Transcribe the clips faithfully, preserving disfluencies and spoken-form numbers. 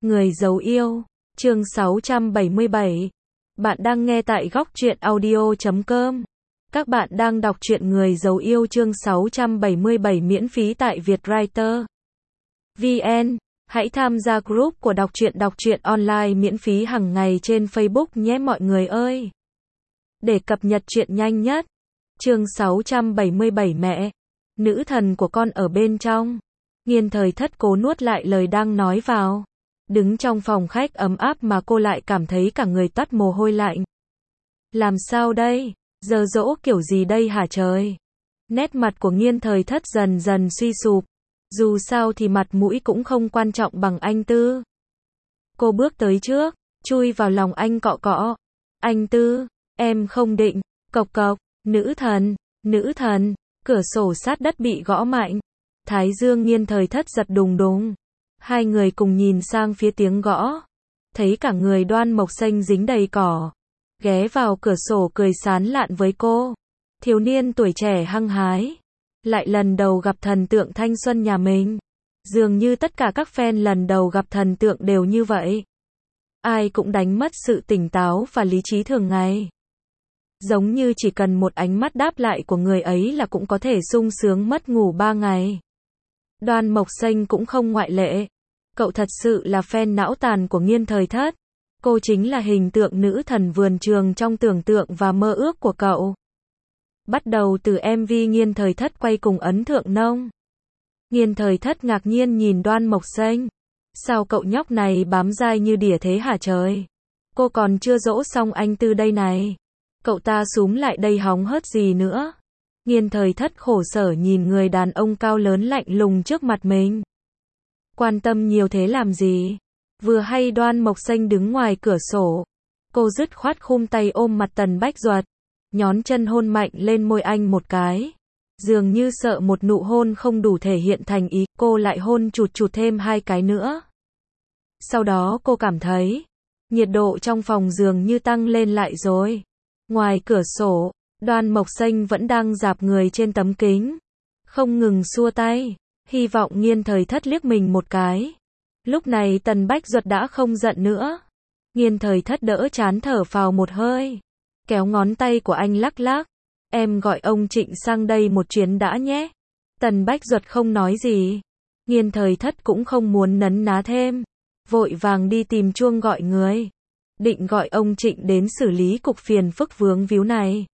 Người giấu yêu, chương sáu trăm bảy mươi bảy. Bạn đang nghe tại góc truyện audio chấm com. Các bạn đang đọc truyện Người giấu yêu chương sáu trăm bảy mươi bảy miễn phí tại Vietwriter chấm vn. Hãy tham gia group của đọc truyện đọc truyện online miễn phí hàng ngày trên Facebook nhé mọi người ơi. Để cập nhật truyện nhanh nhất. Chương sáu trăm bảy mươi bảy mẹ, nữ thần của con ở bên trong. Nghiên Thời Thất cố nuốt lại lời đang nói vào. Đứng trong phòng khách ấm áp mà cô lại cảm thấy cả người toát mồ hôi lạnh. Làm sao đây? Giờ dỗ kiểu gì đây hả trời? Nét mặt của Nghiên Thời Thất dần dần suy sụp. Dù sao thì mặt mũi cũng không quan trọng bằng anh Tư. Cô bước tới trước, chui vào lòng anh cọ cọ. Anh Tư, em không định, cộc cộc, nữ thần, nữ thần, cửa sổ sát đất bị gõ mạnh. Thái dương Nghiên Thời Thất giật đùng đùng. Hai người cùng nhìn sang phía tiếng gõ. Thấy cả người Đoan Mộc Xanh dính đầy cỏ. Ghé vào cửa sổ cười sán lạn với cô. Thiếu niên tuổi trẻ hăng hái. Lại lần đầu gặp thần tượng thanh xuân nhà mình. Dường như tất cả các fan lần đầu gặp thần tượng đều như vậy. Ai cũng đánh mất sự tỉnh táo và lý trí thường ngày. Giống như chỉ cần một ánh mắt đáp lại của người ấy là cũng có thể sung sướng mất ngủ ba ngày. Đoan Mộc Xanh cũng không ngoại lệ. Cậu thật sự là fan não tàn của Nghiên Thời Thất. Cô chính là hình tượng nữ thần vườn trường trong tưởng tượng và mơ ước của cậu. Bắt đầu từ em vê Nghiên Thời Thất quay cùng Ấn Thượng Nông. Nghiên Thời Thất ngạc nhiên nhìn Đoan Mộc Xanh. Sao cậu nhóc này bám dai như đỉa thế hả trời? Cô còn chưa dỗ xong anh Tư đây này. Cậu ta súm lại đây hóng hớt gì nữa? Nghiên Thời Thất khổ sở nhìn người đàn ông cao lớn lạnh lùng trước mặt mình. Quan tâm nhiều thế làm gì? Vừa hay Đoan Mộc Xanh đứng ngoài cửa sổ. Cô dứt khoát khum tay ôm mặt Tần Bách Duật. Nhón chân hôn mạnh lên môi anh một cái. Dường như sợ một nụ hôn không đủ thể hiện thành ý, cô lại hôn chụt chụt thêm hai cái nữa. Sau đó cô cảm thấy, nhiệt độ trong phòng dường như tăng lên lại rồi. Ngoài cửa sổ, Đoan Mộc Xanh vẫn đang rạp người trên tấm kính. Không ngừng xua tay, hy vọng Nghiên Thời Thất liếc mình một cái. Lúc này Tần Bách Duật đã không giận nữa. Nghiên Thời Thất đỡ chán thở phào một hơi. Kéo ngón tay của anh lắc lắc. Em gọi ông Trịnh sang đây một chuyến đã nhé. Tần Bách Duật không nói gì. Nghiên Thời Thất cũng không muốn nấn ná thêm. Vội vàng đi tìm chuông gọi người. Định gọi ông Trịnh đến xử lý cục phiền phức vướng víu này.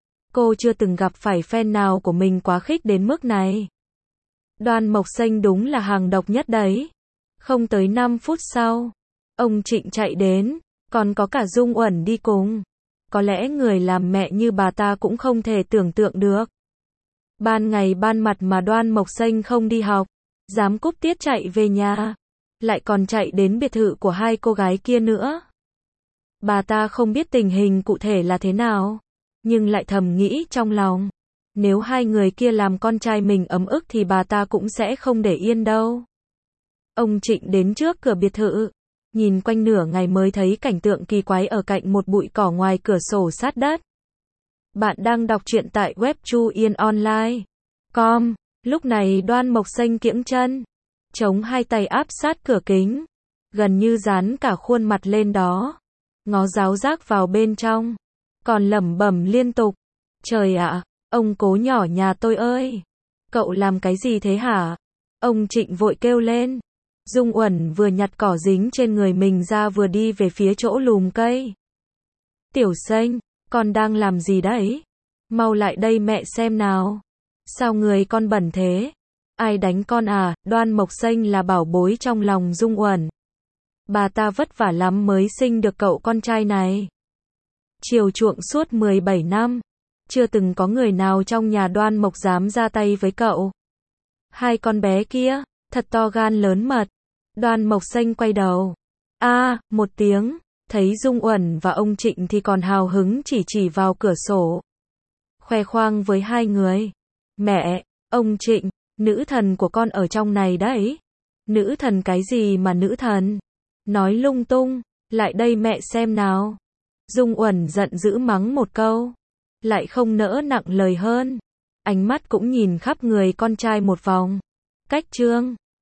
Cô chưa từng gặp phải fan nào của mình quá khích đến mức này. Đoan Mộc Xanh đúng là hàng độc nhất đấy. Không tới năm phút sau, ông Trịnh chạy đến, còn có cả Dung Uẩn đi cùng. Có lẽ người làm mẹ như bà ta cũng không thể tưởng tượng được. Ban ngày ban mặt mà Đoan Mộc Xanh không đi học, dám cúp tiết chạy về nhà, lại còn chạy đến biệt thự của hai cô gái kia nữa. Bà ta không biết tình hình cụ thể là thế nào, nhưng lại thầm nghĩ trong lòng, nếu hai người kia làm con trai mình ấm ức thì bà ta cũng sẽ không để yên đâu. Ông Trịnh đến trước cửa biệt thự, nhìn quanh nửa ngày mới thấy cảnh tượng kỳ quái ở cạnh một bụi cỏ ngoài cửa sổ sát đất. Bạn đang đọc truyện tại web chu yên online chấm com. Lúc này Đoan Mộc Xanh kiễng chân, chống hai tay áp sát cửa kính, gần như dán cả khuôn mặt lên đó, ngó giáo giác vào bên trong, còn lẩm bẩm liên tục. Trời ạ, ông cố nhỏ nhà tôi ơi, cậu làm cái gì thế hả? Ông Trịnh vội kêu lên. Dung Uẩn vừa nhặt cỏ dính trên người mình ra vừa đi về phía chỗ lùm cây. Tiểu Xanh, con đang làm gì đấy? Mau lại đây mẹ xem nào. Sao người con bẩn thế? Ai đánh con à? Đoan Mộc Xanh là bảo bối trong lòng Dung Uẩn. Bà ta vất vả lắm mới sinh được cậu con trai này. Chiều chuộng suốt mười bảy năm. Chưa từng có người nào trong nhà Đoan Mộc dám ra tay với cậu. Hai con bé kia, thật to gan lớn mật. Đoan Mộc Xanh quay đầu. A, à, một tiếng, thấy Dung Uẩn và ông Trịnh thì còn hào hứng chỉ chỉ vào cửa sổ. Khoe khoang với hai người. Mẹ, ông Trịnh, nữ thần của con ở trong này đấy. Nữ thần cái gì mà nữ thần? Nói lung tung, lại đây mẹ xem nào. Dung Uẩn giận dữ mắng một câu. Lại không nỡ nặng lời hơn. Ánh mắt cũng nhìn khắp người con trai một vòng. Cách trương.